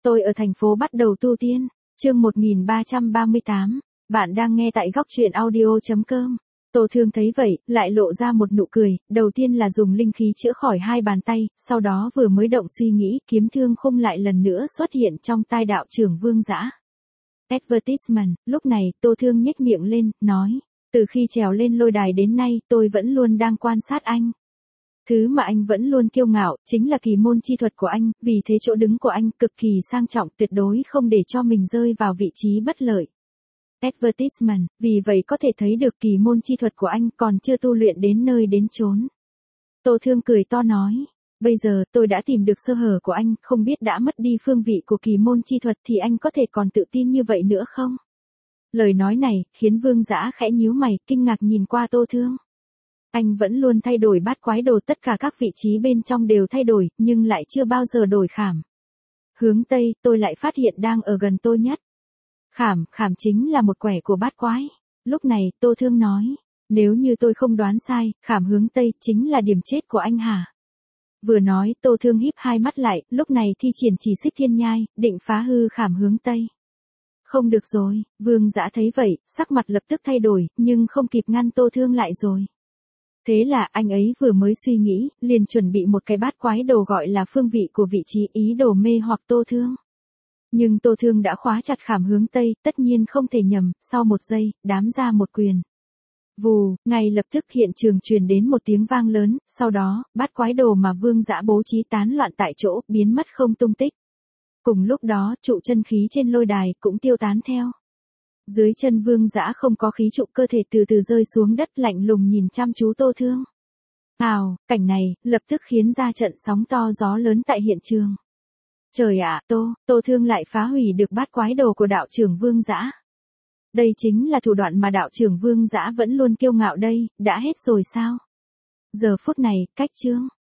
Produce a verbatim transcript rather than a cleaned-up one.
Tôi ở thành phố bắt đầu tu tiên. Chương một nghìn ba trăm ba mươi tám. Bạn đang nghe tại góc truyện audio chấm com. Tô Thương thấy vậy, lại lộ ra một nụ cười, đầu tiên là dùng linh khí chữa khỏi hai bàn tay, sau đó vừa mới động suy nghĩ, kiếm thương khung lại lần nữa xuất hiện trong tai đạo trưởng Vương Dã. Advertisement, lúc này, Tô Thương nhếch miệng lên, nói, từ khi trèo lên lôi đài đến nay, tôi vẫn luôn đang quan sát anh. Thứ mà anh vẫn luôn kiêu ngạo, chính là kỳ môn chi thuật của anh, vì thế chỗ đứng của anh cực kỳ sang trọng, tuyệt đối không để cho mình rơi vào vị trí bất lợi. Advertisement, vì vậy có thể thấy được kỳ môn chi thuật của anh còn chưa tu luyện đến nơi đến chốn. Tô Thương cười to nói, bây giờ tôi đã tìm được sơ hở của anh, không biết đã mất đi phương vị của kỳ môn chi thuật thì anh có thể còn tự tin như vậy nữa không? Lời nói này, khiến Vương Dã khẽ nhíu mày, kinh ngạc nhìn qua Tô Thương. Anh vẫn luôn thay đổi bát quái đồ, tất cả các vị trí bên trong đều thay đổi, nhưng lại chưa bao giờ đổi khảm. Hướng Tây, tôi lại phát hiện đang ở gần tôi nhất. Khảm, khảm chính là một quẻ của bát quái. Lúc này, Tô Thương nói, nếu như tôi không đoán sai, khảm hướng Tây chính là điểm chết của anh hả? Vừa nói, Tô Thương híp hai mắt lại, lúc này thi triển chỉ xích thiên nhai, định phá hư khảm hướng Tây. Không được rồi, Vương Dã thấy vậy, sắc mặt lập tức thay đổi, nhưng không kịp ngăn Tô Thương lại rồi. Thế là anh ấy vừa mới suy nghĩ, liền chuẩn bị một cái bát quái đồ gọi là phương vị của vị trí ý đồ mê hoặc Tô Thương. Nhưng Tô Thương đã khóa chặt khảm hướng Tây, tất nhiên không thể nhầm, sau một giây, đám ra một quyền. Vù, ngay lập tức hiện trường truyền đến một tiếng vang lớn, sau đó, bát quái đồ mà Vương Dã bố trí tán loạn tại chỗ, biến mất không tung tích. Cùng lúc đó, trụ chân khí trên lôi đài cũng tiêu tán theo. Dưới chân Vương Dã không có khí trụ, cơ thể từ từ rơi xuống đất, lạnh lùng nhìn chăm chú Tô Thương. Ào, cảnh này, lập tức khiến ra trận sóng to gió lớn tại hiện trường. Trời ạ, Tô, Tô Thương lại phá hủy được bát quái đồ của đạo trưởng Vương Dã. Đây chính là thủ đoạn mà đạo trưởng Vương Dã vẫn luôn kiêu ngạo đây, đã hết rồi sao? Giờ phút này, cách chương